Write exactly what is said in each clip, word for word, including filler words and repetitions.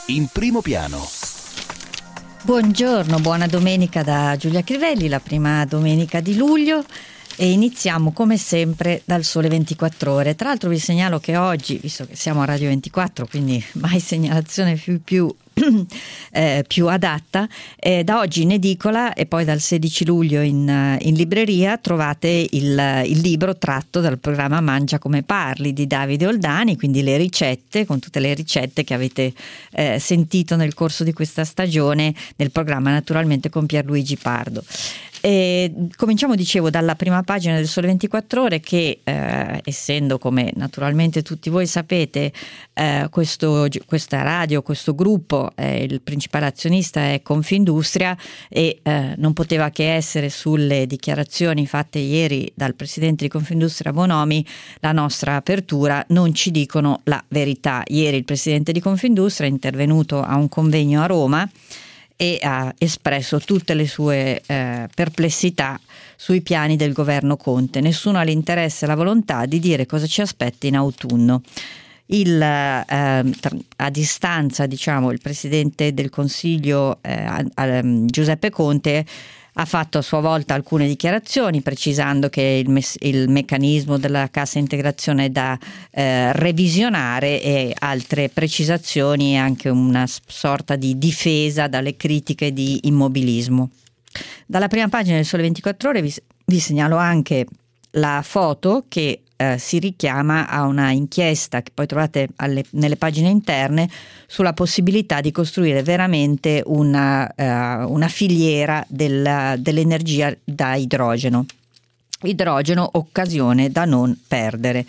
in primo piano. Buongiorno, buona domenica da Giulia Crivelli, la prima domenica di luglio, e iniziamo come sempre dal Sole ventiquattro Ore. Tra l'altro vi segnalo che oggi, visto che siamo a Radio ventiquattro, quindi mai segnalazione più, più, eh, più adatta, eh, da oggi in edicola e poi dal sedici luglio in, in libreria trovate il, il libro tratto dal programma Mangia come parli di Davide Oldani, quindi le ricette, con tutte le ricette che avete eh, sentito nel corso di questa stagione nel programma, naturalmente con Pierluigi Pardo. E cominciamo, dicevo, dalla prima pagina del Sole ventiquattro Ore che eh, essendo, come naturalmente tutti voi sapete, eh, questo, questa radio, questo gruppo, eh, il principale azionista è Confindustria e eh, non poteva che essere sulle dichiarazioni fatte ieri dal presidente di Confindustria Bonomi la nostra apertura. Non ci dicono la verità. Ieri il presidente di Confindustria è intervenuto a un convegno a Roma e ha espresso tutte le sue eh, perplessità sui piani del governo Conte. Nessuno ha l'interesse e la volontà di dire cosa ci aspetta in autunno. Il, eh, a distanza, diciamo, il presidente del Consiglio eh, a, a, Giuseppe Conte ha fatto a sua volta alcune dichiarazioni precisando che il, mes- il meccanismo della cassa integrazione è da eh, revisionare, e altre precisazioni e anche una sorta di difesa dalle critiche di immobilismo. Dalla prima pagina del Sole ventiquattro Ore vi, vi segnalo anche la foto che eh, si richiama a una inchiesta che poi trovate alle, nelle pagine interne sulla possibilità di costruire veramente una, uh, una filiera del, dell'energia da idrogeno. Idrogeno, occasione da non perdere.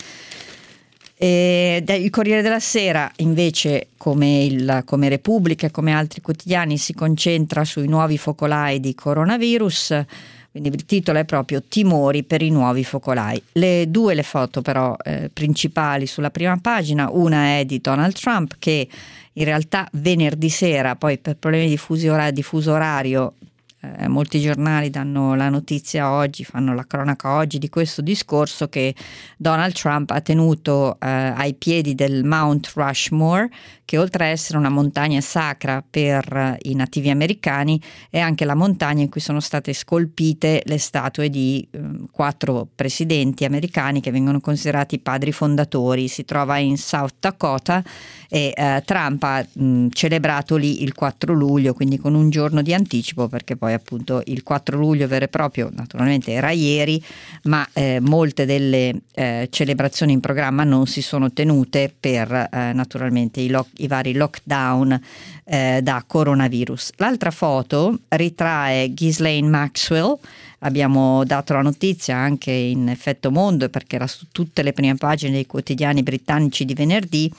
E il Corriere della Sera invece, come, il, come Repubblica e come altri quotidiani, si concentra sui nuovi focolai di coronavirus. Quindi il titolo è proprio Timori per i nuovi focolai. Le due le foto però eh, principali sulla prima pagina, una è di Donald Trump che in realtà venerdì sera, poi per problemi di fuso orario, di fuso orario eh, molti giornali danno la notizia oggi, fanno la cronaca oggi di questo discorso che Donald Trump ha tenuto eh, ai piedi del Mount Rushmore, che oltre a essere una montagna sacra per i nativi americani è anche la montagna in cui sono state scolpite le statue di eh, quattro presidenti americani che vengono considerati padri fondatori. Si trova in South Dakota e eh, Trump ha mh, celebrato lì il quattro luglio, quindi con un giorno di anticipo, perché poi appunto il quattro luglio vero e proprio naturalmente era ieri, ma eh, molte delle eh, celebrazioni in programma non si sono tenute per eh, naturalmente i lock i vari lockdown eh, da coronavirus. L'altra foto ritrae Ghislaine Maxwell. Abbiamo dato la notizia anche in Effetto Mondo perché era su tutte le prime pagine dei quotidiani britannici di venerdì.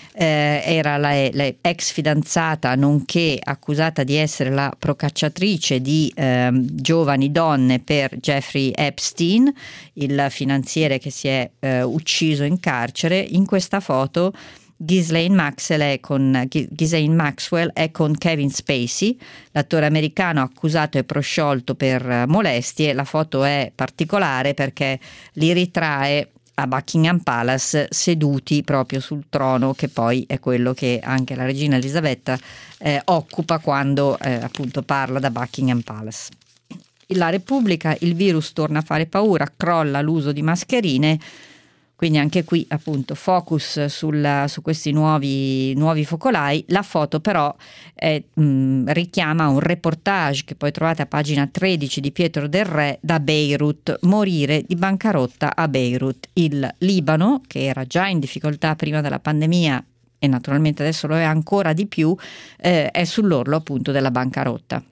Eh, era la, la ex fidanzata nonché accusata di essere la procacciatrice di eh, giovani donne per Jeffrey Epstein, il finanziere che si è eh, ucciso in carcere. In questa foto Ghislaine Maxwell è con, Ghislaine Maxwell è con Kevin Spacey, l'attore americano accusato e prosciolto per molestie. La foto è particolare perché li ritrae a Buckingham Palace seduti proprio sul trono, che poi è quello che anche la regina Elisabetta eh, occupa quando eh, appunto parla da Buckingham Palace. La Repubblica: il virus torna a fare paura, crolla l'uso di mascherine. Quindi anche qui appunto focus sul, su questi nuovi, nuovi focolai. La foto però è, mh, richiama un reportage che poi trovate a pagina tredici di Pietro Del Re da Beirut. Morire di bancarotta a Beirut. Il Libano, che era già in difficoltà prima della pandemia e naturalmente adesso lo è ancora di più, eh, è sull'orlo appunto della bancarotta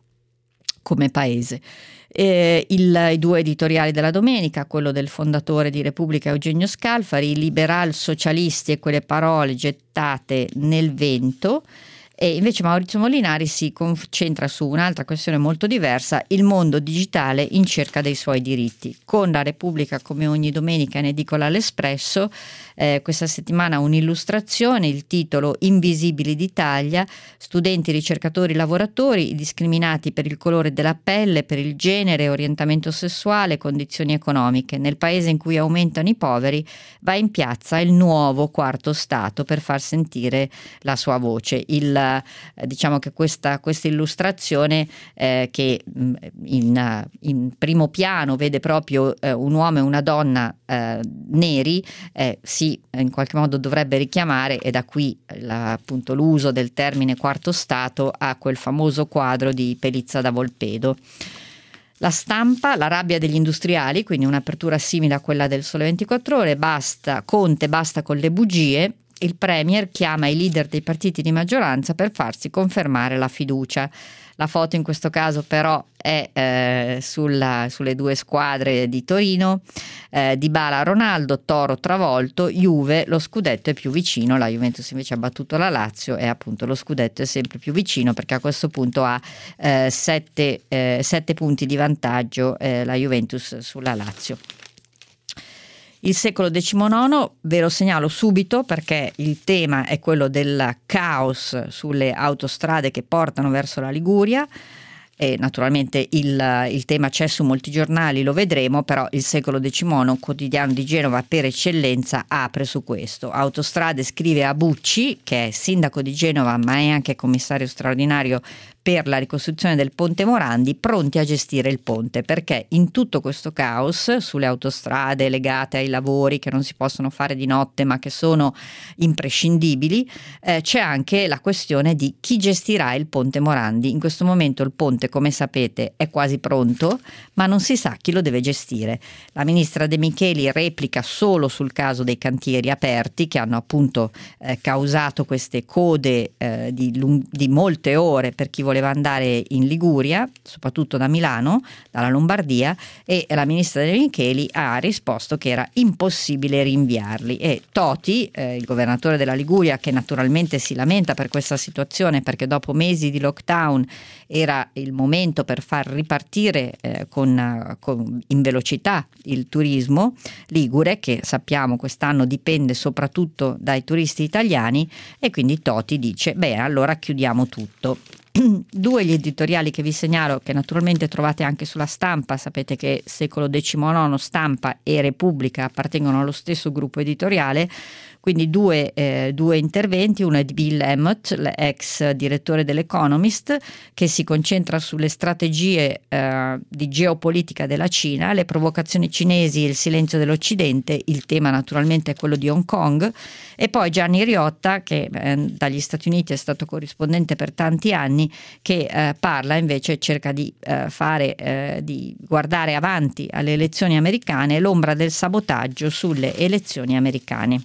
come paese. Eh, il, i due editoriali della domenica, quello del fondatore di Repubblica Eugenio Scalfari, i liberal socialisti e quelle parole gettate nel vento, e invece Maurizio Molinari si concentra su un'altra questione molto diversa: il mondo digitale in cerca dei suoi diritti. Con la Repubblica, come ogni domenica in edicola all'Espresso, eh, questa settimana un'illustrazione, il titolo Invisibili d'Italia, studenti, ricercatori, lavoratori, discriminati per il colore della pelle, per il genere, orientamento sessuale, condizioni economiche. Nel paese in cui aumentano i poveri va in piazza il nuovo quarto Stato per far sentire la sua voce. Il eh, diciamo che questa, questa illustrazione eh, che in, in primo piano vede proprio eh, un uomo e una donna eh, neri, eh, si in qualche modo dovrebbe richiamare, e da qui la, appunto l'uso del termine quarto stato, a quel famoso quadro di Pelizza da Volpedo. La Stampa, la rabbia degli industriali, quindi un'apertura simile a quella del Sole ventiquattro Ore, basta Conte, basta con le bugie, il Premier chiama i leader dei partiti di maggioranza per farsi confermare la fiducia. La foto in questo caso però è eh, sulla, sulle due squadre di Torino, eh, Dybala Ronaldo, Toro travolto, Juve, lo scudetto è più vicino, la Juventus invece ha battuto la Lazio e appunto lo scudetto è sempre più vicino perché a questo punto ha eh, sette, eh, sette punti di vantaggio eh, la Juventus sulla Lazio. Il secolo diciannove ve lo segnalo subito perché il tema è quello del caos sulle autostrade che portano verso la Liguria, e naturalmente il, il tema c'è su molti giornali, lo vedremo, però il secolo diciannove, quotidiano di Genova per eccellenza, apre su questo. Autostrade scrive a Bucci, che è sindaco di Genova ma è anche commissario straordinario per la ricostruzione del ponte Morandi, pronti a gestire il ponte, perché in tutto questo caos sulle autostrade legate ai lavori che non si possono fare di notte ma che sono imprescindibili, eh, c'è anche la questione di chi gestirà il ponte Morandi. In questo momento il ponte, come sapete, è quasi pronto, ma non si sa chi lo deve gestire. La ministra De Micheli replica solo sul caso dei cantieri aperti che hanno appunto eh, causato queste code eh, di, lung- di molte ore per chi voleva andare in Liguria, soprattutto da Milano, dalla Lombardia, e la ministra De Micheli ha risposto che era impossibile rinviarli. E Toti, eh, il governatore della Liguria, che naturalmente si lamenta per questa situazione perché dopo mesi di lockdown era il momento per far ripartire eh, con, con, in velocità il turismo ligure, che sappiamo quest'anno dipende soprattutto dai turisti italiani, e quindi Toti dice beh, allora chiudiamo tutto. Due gli editoriali che vi segnalo, che naturalmente trovate anche sulla Stampa. Sapete che Secolo diciannove, Stampa e Repubblica appartengono allo stesso gruppo editoriale, quindi due, eh, due interventi. Uno è di Bill Emmott, l'ex direttore dell'Economist, che si concentra sulle strategie eh, di geopolitica della Cina, le provocazioni cinesi e il silenzio dell'Occidente. Il tema naturalmente è quello di Hong Kong. E poi Gianni Riotta, che eh, dagli Stati Uniti è stato corrispondente per tanti anni, che eh, parla invece, cerca di eh, fare eh, di guardare avanti alle elezioni americane, l'ombra del sabotaggio sulle elezioni americane.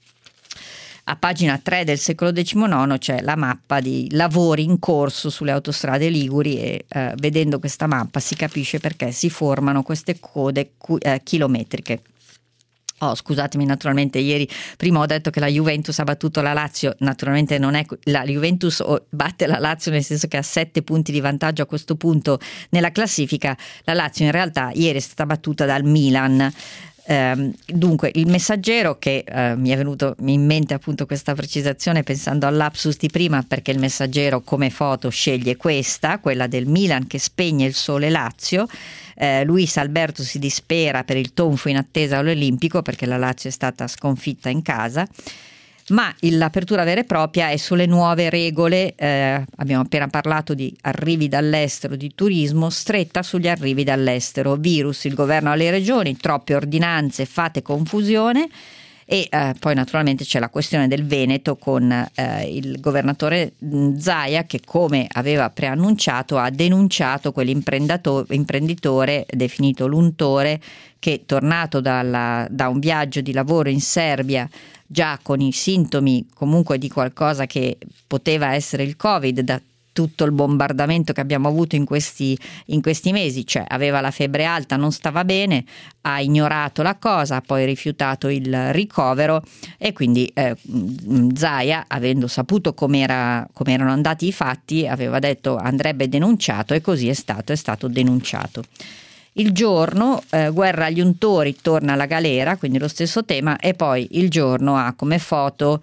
A pagina tre del Secolo diciannove c'è la mappa di lavori in corso sulle autostrade liguri e eh, vedendo questa mappa si capisce perché si formano queste code cu- eh, chilometriche. Oh, scusatemi, naturalmente ieri prima ho detto che la Juventus ha battuto la Lazio, naturalmente non è la Juventus batte la Lazio nel senso che ha sette punti di vantaggio a questo punto nella classifica. La Lazio in realtà ieri è stata battuta dal Milan. Eh, dunque il Messaggero, che eh, mi è venuto in mente appunto questa precisazione pensando al lapsus di prima, perché il Messaggero come foto sceglie questa, quella del Milan che spegne il sole Lazio. eh, Luis Alberto si dispera per il tonfo in attesa all'Olimpico perché la Lazio è stata sconfitta in casa. Ma l'apertura vera e propria è sulle nuove regole, eh, abbiamo appena parlato di arrivi dall'estero, di turismo, stretta sugli arrivi dall'estero, virus, il governo alle regioni, troppe ordinanze, fate confusione. E eh, poi naturalmente c'è la questione del Veneto con eh, il governatore Zaia che, come aveva preannunciato, ha denunciato quell'imprenditore definito l'untore che, tornato dalla, da un viaggio di lavoro in Serbia già con i sintomi comunque di qualcosa che poteva essere il Covid, da tutto il bombardamento che abbiamo avuto in questi, in questi mesi, cioè aveva la febbre alta, non stava bene, ha ignorato la cosa, ha poi rifiutato il ricovero e quindi eh, Zaia, avendo saputo com'era, com'erano andati i fatti, aveva detto andrebbe denunciato, e così è stato, è stato denunciato. Il Giorno, eh, guerra agli untori, torna alla galera, quindi lo stesso tema, e poi Il Giorno ha come foto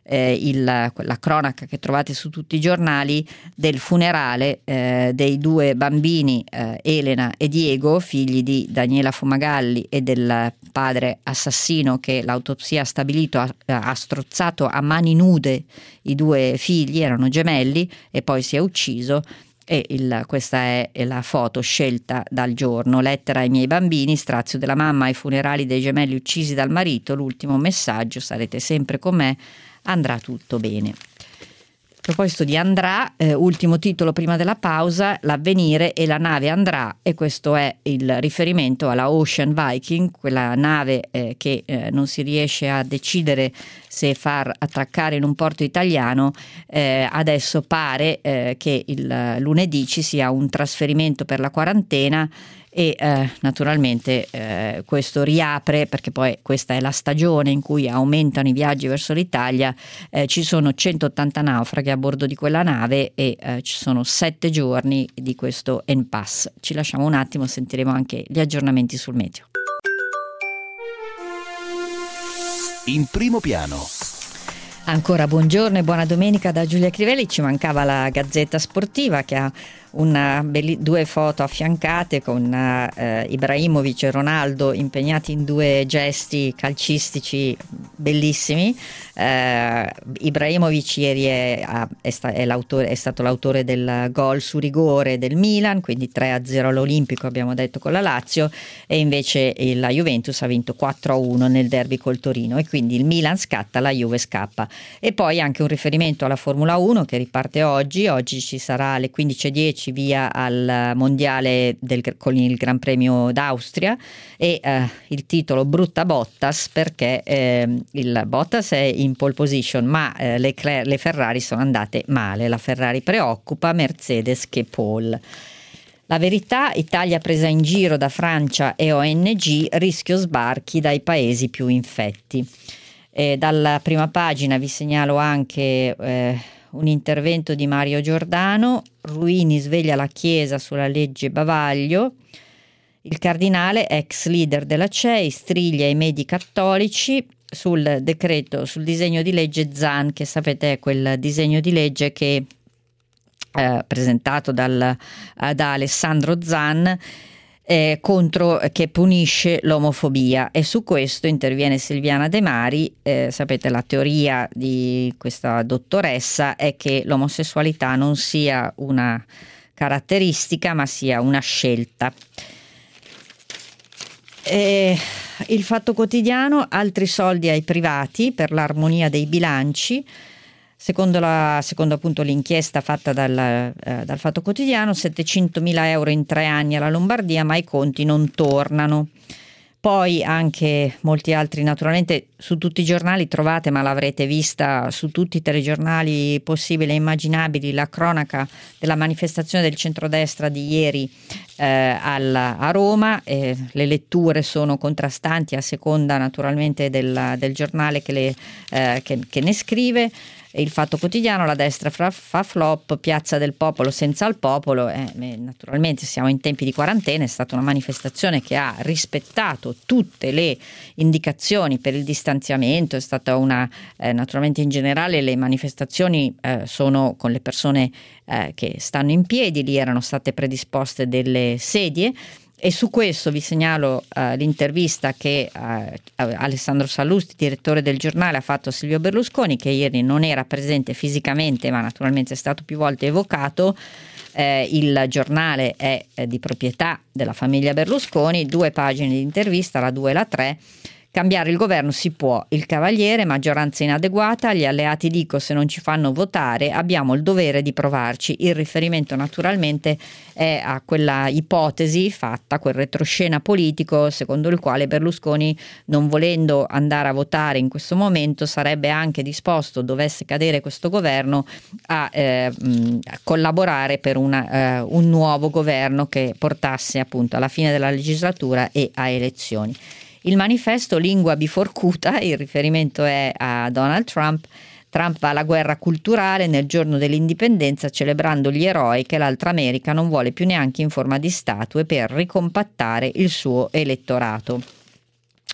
eh, il, la cronaca che trovate su tutti i giornali del funerale eh, dei due bambini eh, Elena e Diego, figli di Daniela Fumagalli e del padre assassino che l'autopsia ha stabilito ha, ha strozzato a mani nude i due figli, erano gemelli, e poi si è ucciso. E il, questa è, è la foto scelta dal giorno: lettera ai miei bambini, strazio della mamma ai funerali dei gemelli uccisi dal marito, l'ultimo messaggio: sarete sempre con me, andrà tutto bene. A proposito di andrà, eh, ultimo titolo prima della pausa: l'avvenire e la nave andrà, e questo è il riferimento alla Ocean Viking, quella nave eh, che eh, non si riesce a decidere se far attraccare in un porto italiano. Eh, adesso pare eh, che il lunedì ci sia un trasferimento per la quarantena e eh, naturalmente eh, questo riapre, perché poi questa è la stagione in cui aumentano i viaggi verso l'Italia. Eh, ci sono centottanta naufraghi a bordo di quella nave e eh, ci sono sette giorni di questo impasse. Ci lasciamo un attimo, sentiremo anche gli aggiornamenti sul meteo. In primo piano. Ancora buongiorno e buona domenica da Giulia Crivelli. Ci mancava la Gazzetta Sportiva, che ha una belli, due foto affiancate con uh, Ibrahimovic e Ronaldo impegnati in due gesti calcistici bellissimi. Uh, Ibrahimovic ieri è, è, sta, è, l'autore, è stato l'autore del gol su rigore del Milan, quindi tre a zero all'Olimpico, abbiamo detto, con la Lazio, e invece la Juventus ha vinto quattro a uno nel derby col Torino, e quindi il Milan scatta, la Juve scappa. E poi anche un riferimento alla Formula uno che riparte oggi. Oggi ci sarà alle quindici e dieci via al mondiale del, con il Gran Premio d'Austria, e eh, il titolo brutta Bottas, perché eh, il Bottas è in pole position, ma eh, le, le Ferrari sono andate male. La Ferrari preoccupa, Mercedes che pole. La Verità: Italia presa in giro da Francia e O N G, rischio sbarchi dai paesi più infetti. E dalla prima pagina vi segnalo anche eh, un intervento di Mario Giordano: Ruini sveglia la Chiesa sulla legge bavaglio. Il cardinale, ex leader della C E I, striglia i medi cattolici sul decreto, sul disegno di legge Zan, che sapete è quel disegno di legge che eh, presentato dal, da Alessandro Zan, Eh, contro che punisce l'omofobia. E su questo interviene Silviana De Mari. Eh, sapete, la teoria di questa dottoressa è che l'omosessualità non sia una caratteristica ma sia una scelta. Eh, il Fatto Quotidiano: altri soldi ai privati per l'armonia dei bilanci. Secondo, la, secondo appunto l'inchiesta fatta dal, eh, dal Fatto Quotidiano, settecentomila euro in tre anni alla Lombardia, ma i conti non tornano. Poi anche molti altri, naturalmente su tutti i giornali trovate, ma l'avrete vista su tutti i telegiornali possibili e immaginabili, la cronaca della manifestazione del centrodestra di ieri eh, alla, a Roma. Eh, le letture sono contrastanti a seconda naturalmente del, del giornale che, le, eh, che, che ne scrive. Il Fatto Quotidiano: la destra fa, fa flop, piazza del popolo senza il popolo. Eh, naturalmente siamo in tempi di quarantena, è stata una manifestazione che ha rispettato tutte le indicazioni per il distanziamento, è stata una, eh, naturalmente in generale le manifestazioni eh, sono con le persone eh, che stanno in piedi, lì erano state predisposte delle sedie. E su questo vi segnalo uh, l'intervista che uh, Alessandro Sallusti, direttore del giornale, ha fatto a Silvio Berlusconi, che ieri non era presente fisicamente, ma naturalmente è stato più volte evocato. Eh, il giornale è eh, di proprietà della famiglia Berlusconi, due pagine di intervista, la due e la tre. Cambiare il governo si può, il Cavaliere: maggioranza inadeguata, gli alleati dico se non ci fanno votare abbiamo il dovere di provarci. Il riferimento naturalmente è a quella ipotesi fatta, quel retroscena politico secondo il quale Berlusconi, non volendo andare a votare in questo momento, sarebbe anche disposto, dovesse cadere questo governo, a, eh, a collaborare per una, eh, un nuovo governo che portasse appunto alla fine della legislatura e a elezioni. Il Manifesto: lingua biforcuta, il riferimento è a Donald Trump. Trump va alla guerra culturale nel giorno dell'indipendenza, celebrando gli eroi che l'altra America non vuole più neanche in forma di statue per ricompattare il suo elettorato.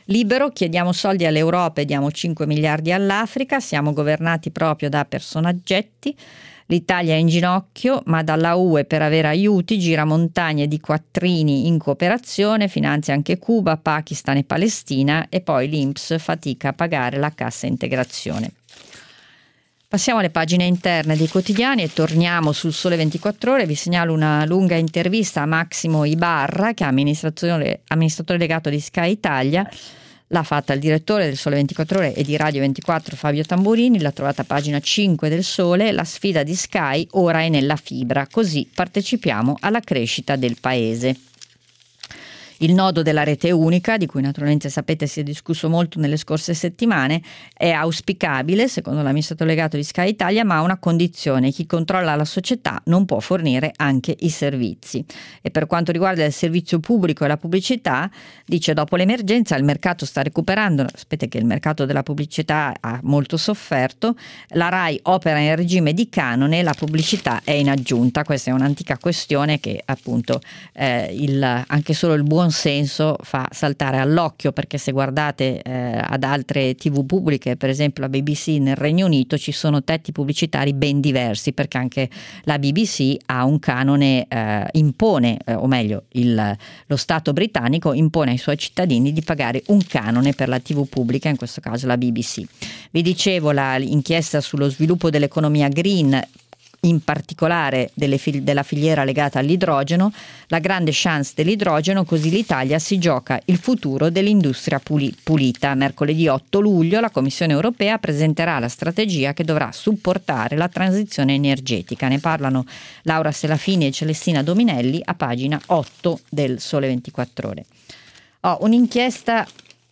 Libero, chiediamo soldi all'Europa e diamo cinque miliardi all'Africa, siamo governati proprio da personaggetti. L'Italia è in ginocchio, ma dalla U E per avere aiuti gira montagne di quattrini in cooperazione, finanzia anche Cuba, Pakistan e Palestina, e poi l'I N P S fatica a pagare la cassa integrazione. Passiamo alle pagine interne dei quotidiani e torniamo sul Sole ventiquattro Ore. Vi segnalo una lunga intervista a Massimo Ibarra, che è amministratore, amministratore delegato di Sky Italia. L'ha fatta il direttore del Sole ventiquattro Ore e di Radio ventiquattro Fabio Tamburini, l'ha trovata a pagina cinque del Sole. La sfida di Sky ora è nella fibra, così partecipiamo alla crescita del paese. Il nodo della rete unica, di cui naturalmente sapete si è discusso molto nelle scorse settimane, è auspicabile, secondo l'amministratore delegato di Sky Italia, ma a una condizione: chi controlla la società non può fornire anche i servizi. E per quanto riguarda il servizio pubblico e la pubblicità, dice dopo l'emergenza il mercato sta recuperando, aspetta che il mercato della pubblicità ha molto sofferto, la RAI opera in regime di canone, la pubblicità è in aggiunta. Questa è un'antica questione che appunto eh, il, anche solo il buon senso fa saltare all'occhio, perché se guardate eh, ad altre tivù pubbliche, per esempio la B B C nel Regno Unito, ci sono tetti pubblicitari ben diversi, perché anche la B B C ha un canone, eh, impone, eh, o meglio il, lo Stato britannico impone ai suoi cittadini di pagare un canone per la tivù pubblica, in questo caso la B B C. Vi dicevo l'inchiesta sullo sviluppo dell'economia green, in particolare delle fil- della filiera legata all'idrogeno, la grande chance dell'idrogeno, così l'Italia si gioca il futuro dell'industria puli- pulita. Mercoledì otto luglio la Commissione europea presenterà la strategia che dovrà supportare la transizione energetica. Ne parlano Laura Serafini e Celestina Dominelli a pagina otto del Sole ventiquattro Ore. Ho un'inchiesta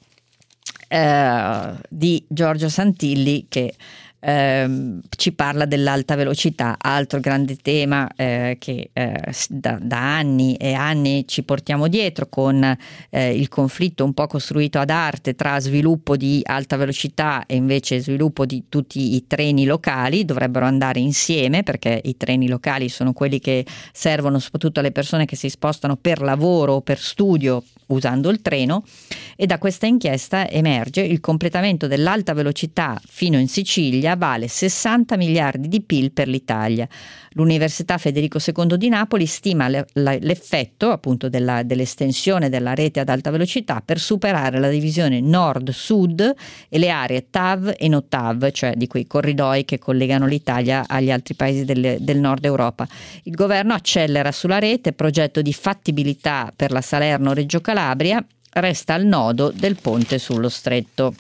eh, di Giorgio Santilli che Eh, ci parla dell'alta velocità, altro grande tema eh, che eh, da, da anni e anni ci portiamo dietro, con eh, il conflitto un po' costruito ad arte tra sviluppo di alta velocità e invece sviluppo di tutti i treni locali. Dovrebbero andare insieme, perché i treni locali sono quelli che servono soprattutto alle persone che si spostano per lavoro o per studio usando il treno, e da questa inchiesta emerge il completamento dell'alta velocità fino in Sicilia vale sessanta miliardi di P I L per l'Italia. L'Università Federico secondo di Napoli stima le, la, l'effetto appunto della, dell'estensione della rete ad alta velocità per superare la divisione nord-sud e le aree T A V e no T A V, cioè di quei corridoi che collegano l'Italia agli altri paesi del, del nord Europa. Il governo accelera sulla rete, progetto di fattibilità per la Salerno-Reggio Calabria, resta al nodo del ponte sullo stretto.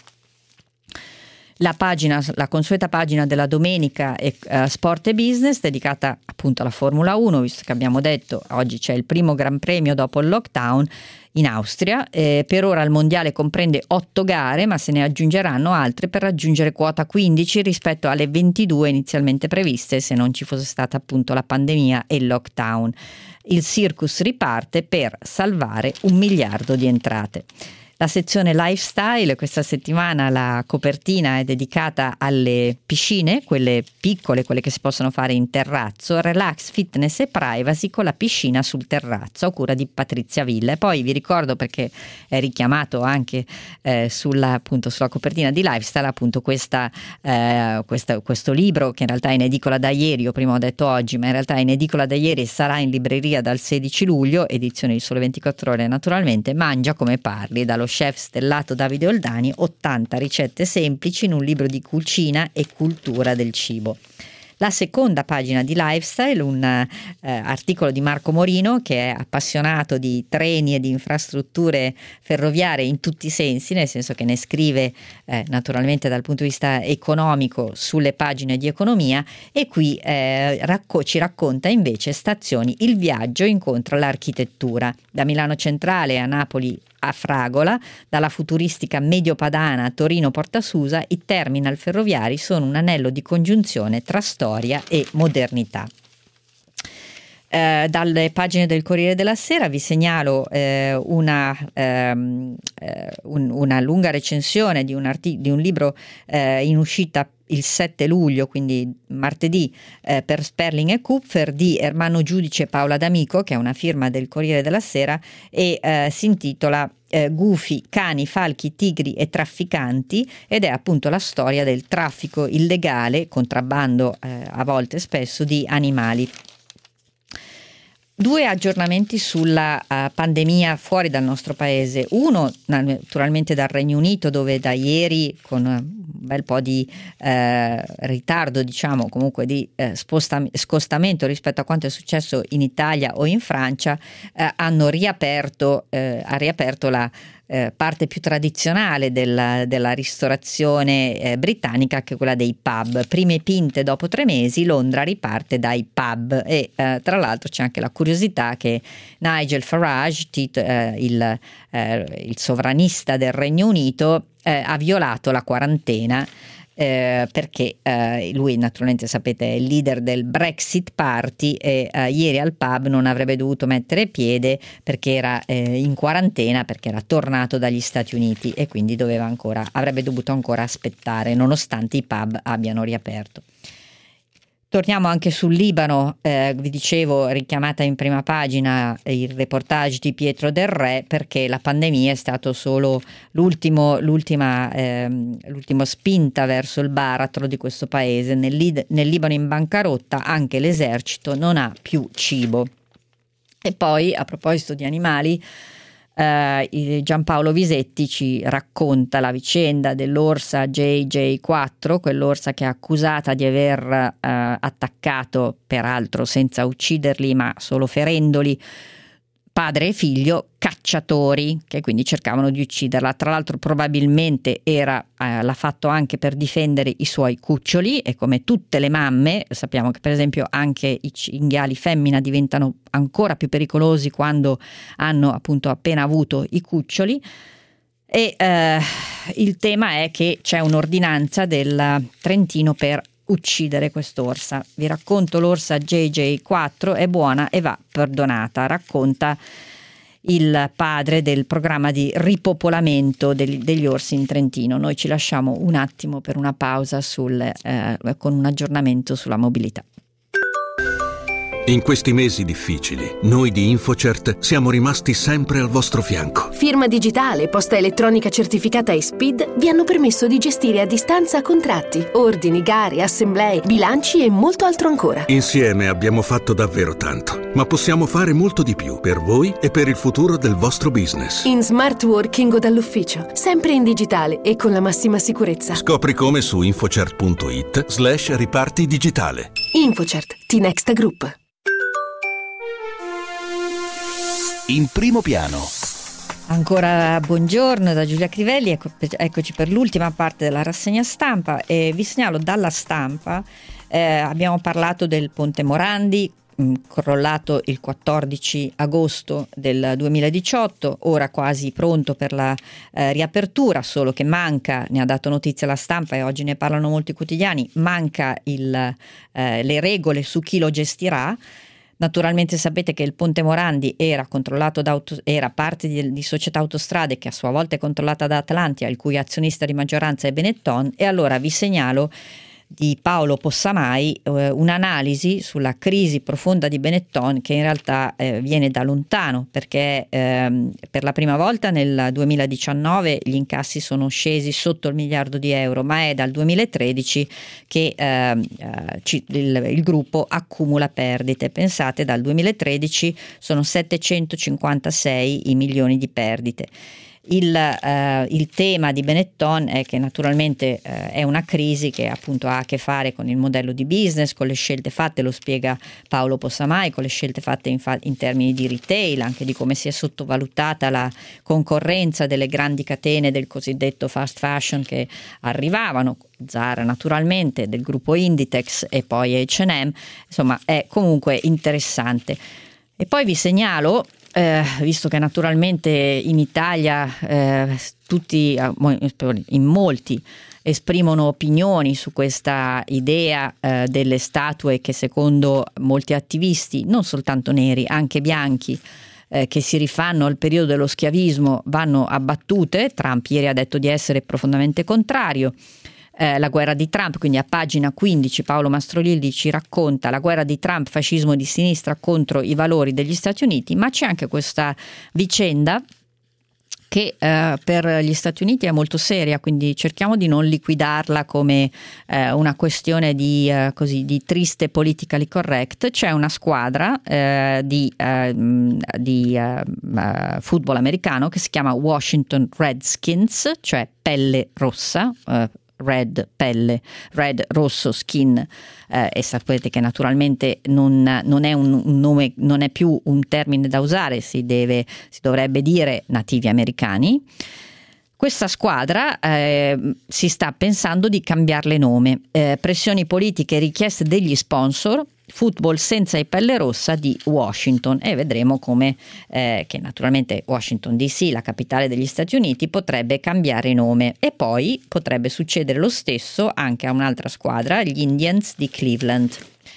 La pagina, la consueta pagina della domenica è uh, Sport e Business, dedicata appunto alla Formula uno, visto che abbiamo detto oggi c'è il primo Gran Premio dopo il lockdown in Austria. Eh, per ora il mondiale comprende otto gare, ma se ne aggiungeranno altre per raggiungere quota quindici rispetto alle ventidue inizialmente previste se non ci fosse stata appunto la pandemia e il lockdown. Il circus riparte per salvare un miliardo di entrate. La sezione lifestyle, questa settimana la copertina è dedicata alle piscine, quelle piccole, quelle che si possono fare in terrazzo, relax, fitness e privacy con la piscina sul terrazzo, a cura di Patrizia Villa. E poi vi ricordo, perché è richiamato anche eh, sulla, appunto, sulla copertina di lifestyle, appunto questa, eh, questa, questo libro che in realtà è in edicola da ieri, io prima ho detto oggi, ma in realtà è in edicola da ieri e sarà in libreria dal sedici luglio, edizione di Sole ventiquattro Ore naturalmente. Mangia come parli, dallo chef stellato Davide Oldani, ottanta ricette semplici in un libro di cucina e cultura del cibo. La seconda pagina di Lifestyle, un eh, articolo di Marco Morino, che è appassionato di treni e di infrastrutture ferroviarie in tutti i sensi, nel senso che ne scrive eh, naturalmente dal punto di vista economico sulle pagine di economia, e qui eh, racco- ci racconta invece Stazioni, il viaggio incontra l'architettura. Da Milano Centrale a Napoli a Fragola, dalla futuristica Mediopadana a Torino Portasusa, i terminal ferroviari sono un anello di congiunzione tra storia e modernità. Eh, dalle pagine del Corriere della Sera vi segnalo eh, una, ehm, eh, un, una lunga recensione di un, artic- di un libro eh, in uscita il sette luglio, quindi martedì, eh, per Sperling e Kupfer, di Ermanno Giudice e Paola D'Amico, che è una firma del Corriere della Sera, e eh, si intitola eh, Gufi, cani, falchi, tigri e trafficanti, ed è appunto la storia del traffico illegale, contrabbando eh, a volte spesso, di animali. Due aggiornamenti sulla uh, pandemia fuori dal nostro paese. Uno naturalmente dal Regno Unito, dove da ieri, con un bel po' di eh, ritardo, diciamo comunque di eh, spostam- scostamento rispetto a quanto è successo in Italia o in Francia, eh, hanno riaperto, eh, ha riaperto la Eh, parte più tradizionale della, della ristorazione eh, britannica, che è quella dei pub. Prime pinte dopo tre mesi, Londra riparte dai pub, e eh, tra l'altro c'è anche la curiosità che Nigel Farage, tit- eh, il, eh, il sovranista del Regno Unito, eh, ha violato la quarantena. Eh, perché eh, lui naturalmente, sapete, è il leader del Brexit Party, e eh, ieri al pub non avrebbe dovuto mettere piede perché era eh, in quarantena, perché era tornato dagli Stati Uniti, e quindi doveva ancora, avrebbe dovuto ancora aspettare, nonostante i pub abbiano riaperto. Torniamo anche sul Libano, eh, vi dicevo, richiamata in prima pagina il reportage di Pietro Del Re, perché la pandemia è stato solo l'ultimo, l'ultima, ehm, l'ultima spinta verso il baratro di questo paese. Nel, Lid- nel Libano in bancarotta anche l'esercito non ha più cibo. E poi, a proposito di animali, Uh, Giampaolo Visetti ci racconta la vicenda dell'orsa J J quattro, quell'orsa che è accusata di aver uh, attaccato, peraltro senza ucciderli ma solo ferendoli, padre e figlio cacciatori che quindi cercavano di ucciderla. Tra l'altro probabilmente era, eh, l'ha fatto anche per difendere i suoi cuccioli, e come tutte le mamme sappiamo che per esempio anche i cinghiali femmina diventano ancora più pericolosi quando hanno appunto appena avuto i cuccioli. E eh, il tema è che c'è un'ordinanza del Trentino per uccidere quest'orsa. Vi racconto l'orsa J J quattro, è buona e va perdonata, racconta il padre del programma di ripopolamento degli, degli orsi in Trentino. Noi ci lasciamo un attimo per una pausa sul, eh, con un aggiornamento sulla mobilità. In questi mesi difficili, noi di InfoCert siamo rimasti sempre al vostro fianco. Firma digitale, posta elettronica certificata e S P I D vi hanno permesso di gestire a distanza contratti, ordini, gare, assemblee, bilanci e molto altro ancora. Insieme abbiamo fatto davvero tanto, ma possiamo fare molto di più per voi e per il futuro del vostro business. In smart working o dall'ufficio, sempre in digitale e con la massima sicurezza. Scopri come su infocert.it slash riparti digitale. InfoCert, T-Next Group. In primo piano. Ancora buongiorno da Giulia Crivelli, ecco, eccoci per l'ultima parte della rassegna stampa, e vi segnalo dalla Stampa, eh, abbiamo parlato del Ponte Morandi, mh, crollato il quattordici agosto del duemiladiciotto, ora quasi pronto per la eh, riapertura, solo che manca, ne ha dato notizia la Stampa e oggi ne parlano molti quotidiani, manca il, eh, le regole su chi lo gestirà. Naturalmente sapete che il Ponte Morandi era controllato da auto, era parte di, di Società Autostrade, che a sua volta è controllata da Atlantia, il cui azionista di maggioranza è Benetton, e allora vi segnalo di Paolo Possamai eh, un'analisi sulla crisi profonda di Benetton, che in realtà eh, viene da lontano, perché ehm, per la prima volta nel duemiladiciannove gli incassi sono scesi sotto il miliardo di euro, ma è dal duemilatredici che ehm, eh, ci, il, il gruppo accumula perdite. Pensate, dal duemilatredici sono settecentocinquantasei i milioni di perdite. Il, eh, il tema di Benetton è che naturalmente eh, è una crisi che appunto ha a che fare con il modello di business, con le scelte fatte, lo spiega Paolo Possamai, con le scelte fatte in, fa- in termini di retail, anche di come si è sottovalutata la concorrenza delle grandi catene del cosiddetto fast fashion che arrivavano, Zara naturalmente, del gruppo Inditex e poi acca e emme. Insomma, è comunque interessante. E poi vi segnalo eh, visto che naturalmente in Italia eh, tutti, in molti, esprimono opinioni su questa idea eh, delle statue che secondo molti attivisti, non soltanto neri, anche bianchi, eh, che si rifanno al periodo dello schiavismo, vanno abbattute. Trump ieri ha detto di essere profondamente contrario. Eh, la guerra di Trump, quindi a pagina quindici Paolo Mastrolilli ci racconta la guerra di Trump, fascismo di sinistra contro i valori degli Stati Uniti, ma c'è anche questa vicenda che eh, per gli Stati Uniti è molto seria, quindi cerchiamo di non liquidarla come eh, una questione di, eh, così, di triste politically correct. C'è una squadra eh, di, eh, di eh, football americano che si chiama Washington Redskins, cioè pelle rossa, eh, red pelle, red rosso skin, eh, e sapete che naturalmente non, non è un, un nome, non è più un termine da usare, si deve, si dovrebbe dire nativi americani. Questa squadra eh, si sta pensando di cambiarle nome, eh, pressioni politiche e richieste degli sponsor, football senza i pelle rossa di Washington, e vedremo come eh, che naturalmente Washington D C, la capitale degli Stati Uniti, potrebbe cambiare nome, e poi potrebbe succedere lo stesso anche a un'altra squadra, gli Indians di Cleveland.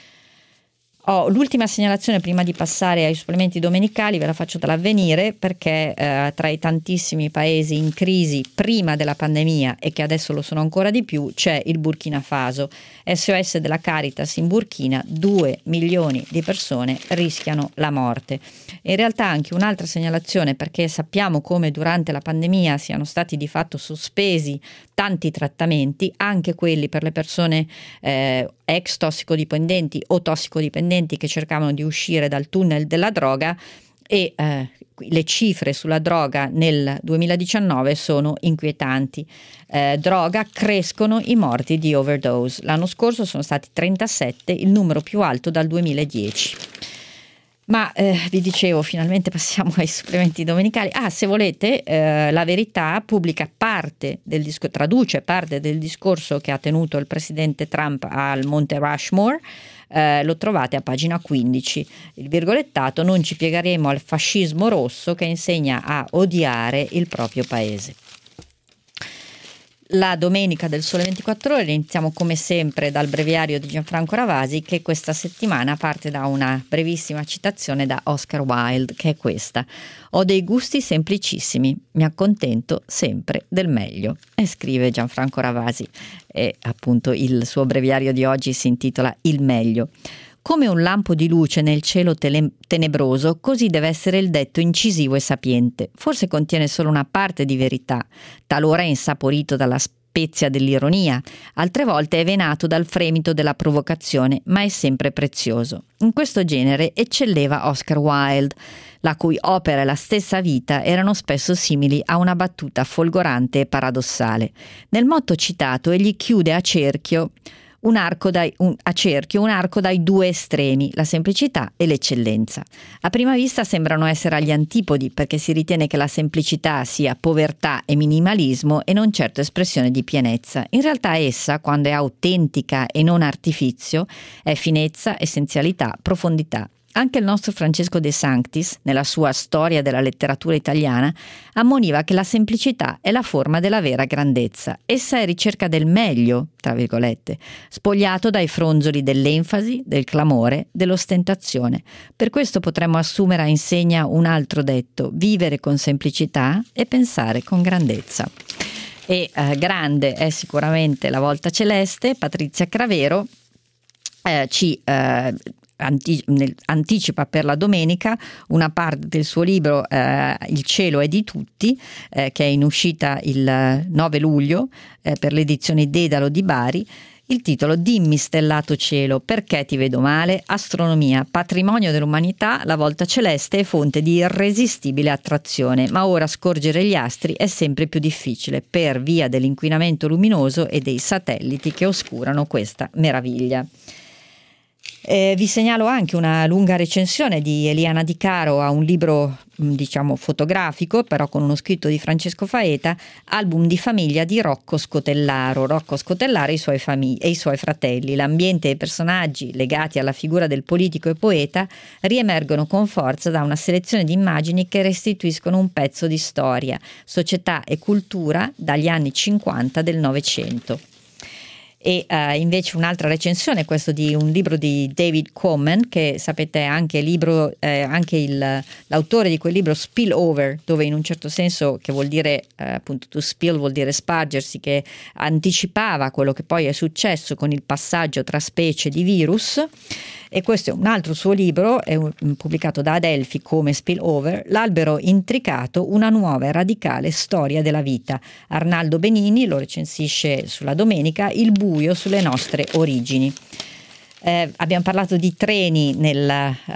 Oh, l'ultima segnalazione prima di passare ai supplementi domenicali ve la faccio dall'Avvenire, perché eh, tra i tantissimi paesi in crisi prima della pandemia e che adesso lo sono ancora di più c'è il Burkina Faso. S O S della Caritas in Burkina, due milioni di persone rischiano la morte. In realtà anche un'altra segnalazione, perché sappiamo come durante la pandemia siano stati di fatto sospesi tanti trattamenti, anche quelli per le persone eh, ex tossicodipendenti o tossicodipendenti che cercavano di uscire dal tunnel della droga, e eh, le cifre sulla droga nel duemiladiciannove sono inquietanti. Eh, droga, crescono i morti di overdose. L'anno scorso sono stati trentasette, il numero più alto dal duemiladieci. Ma eh, vi dicevo, finalmente passiamo ai supplementi domenicali. Ah, se volete, eh, La Verità pubblica parte del disco, traduce parte del discorso che ha tenuto il presidente Trump al Monte Rushmore. Eh, lo trovate a pagina quindici. Il virgolettato: non ci piegheremo al fascismo rosso che insegna a odiare il proprio paese. La domenica del Sole ventiquattro Ore iniziamo come sempre dal breviario di Gianfranco Ravasi, che questa settimana parte da una brevissima citazione da Oscar Wilde, che è questa: ho dei gusti semplicissimi, mi accontento sempre del meglio. E scrive Gianfranco Ravasi, e appunto il suo breviario di oggi si intitola Il meglio. Come un lampo di luce nel cielo tele- tenebroso, così deve essere il detto incisivo e sapiente. Forse contiene solo una parte di verità, talora è insaporito dalla spezia dell'ironia, altre volte è venato dal fremito della provocazione, ma è sempre prezioso. In questo genere eccelleva Oscar Wilde, la cui opera e la stessa vita erano spesso simili a una battuta folgorante e paradossale. Nel motto citato egli chiude a cerchio Un arco dai, un, a cerchio un arco dai due estremi, la semplicità e l'eccellenza. A prima vista sembrano essere agli antipodi, perché si ritiene che la semplicità sia povertà e minimalismo e non certo espressione di pienezza. In realtà essa, quando è autentica e non artifizio, è finezza, essenzialità, profondità. Anche il nostro Francesco De Sanctis, nella sua Storia della letteratura italiana, ammoniva che la semplicità è la forma della vera grandezza. Essa è ricerca del meglio, tra virgolette, spogliato dai fronzoli dell'enfasi, del clamore, dell'ostentazione. Per questo potremmo assumere a insegna un altro detto: vivere con semplicità e pensare con grandezza. E eh, grande è sicuramente La Volta Celeste. Patrizia Cravero eh, ci eh, anticipa per la domenica una parte del suo libro eh, Il cielo è di tutti, eh, che è in uscita il nove luglio eh, per l'edizione Dedalo di Bari. Il titolo: Dimmi stellato cielo, perché ti vedo male? Astronomia, patrimonio dell'umanità, la volta celeste è fonte di irresistibile attrazione, ma ora scorgere gli astri è sempre più difficile per via dell'inquinamento luminoso e dei satelliti che oscurano questa meraviglia. Eh, vi segnalo anche una lunga recensione di Eliana Di Caro a un libro diciamo fotografico, però con uno scritto di Francesco Faeta, Album di famiglia di Rocco Scotellaro. Rocco Scotellaro e i suoi, famig- e i suoi fratelli. L'ambiente e i personaggi legati alla figura del politico e poeta riemergono con forza da una selezione di immagini che restituiscono un pezzo di storia, società e cultura dagli anni cinquanta del Novecento. E uh, invece un'altra recensione, questo di un libro di David Quammen, che sapete è anche, libro, eh, anche il, l'autore di quel libro Spillover, dove in un certo senso, che vuol dire eh, appunto to spill vuol dire spargersi, che anticipava quello che poi è successo con il passaggio tra specie di virus. E questo è un altro suo libro, è un, pubblicato da Adelphi come Spillover, L'albero intricato, una nuova e radicale storia della vita. Arnaldo Benini lo recensisce sulla Domenica, Il buio sulle nostre origini. Eh, abbiamo parlato di treni, nel, uh,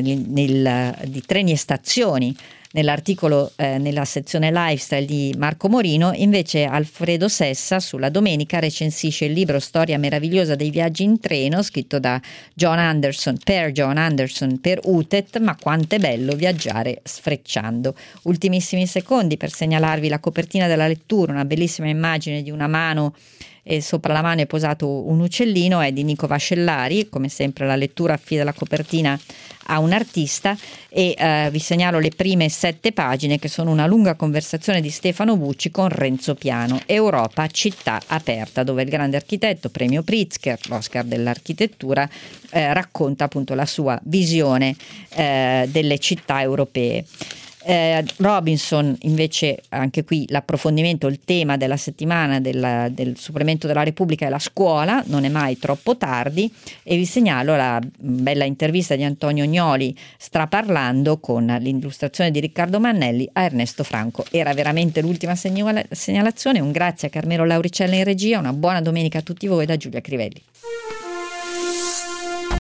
nel, di treni e stazioni nell'articolo eh, nella sezione lifestyle di Marco Morino. Invece Alfredo Sessa sulla Domenica recensisce il libro Storia meravigliosa dei viaggi in treno, scritto da John Anderson per John Anderson per U T E T, ma quanto è bello viaggiare sfrecciando. Ultimissimi secondi per segnalarvi la copertina della lettura, una bellissima immagine di una mano e sopra la mano è posato un uccellino, è di Nico Vascellari. Come sempre la lettura affida la copertina a un artista e eh, vi segnalo le prime sette pagine, che sono una lunga conversazione di Stefano Bucci con Renzo Piano. Europa, città aperta, dove il grande architetto, premio Pritzker, l'Oscar dell'architettura, eh, racconta appunto la sua visione eh, delle città europee. Eh, Robinson invece, anche qui l'approfondimento, il tema della settimana del, del supplemento della Repubblica è la scuola, non è mai troppo tardi, e vi segnalo la bella intervista di Antonio Gnoli straparlando con l'illustrazione di Riccardo Mannelli a Ernesto Franco. Era veramente l'ultima segnala- segnalazione, un grazie a Carmelo Lauricella in regia, una buona domenica a tutti voi da Giulia Crivelli.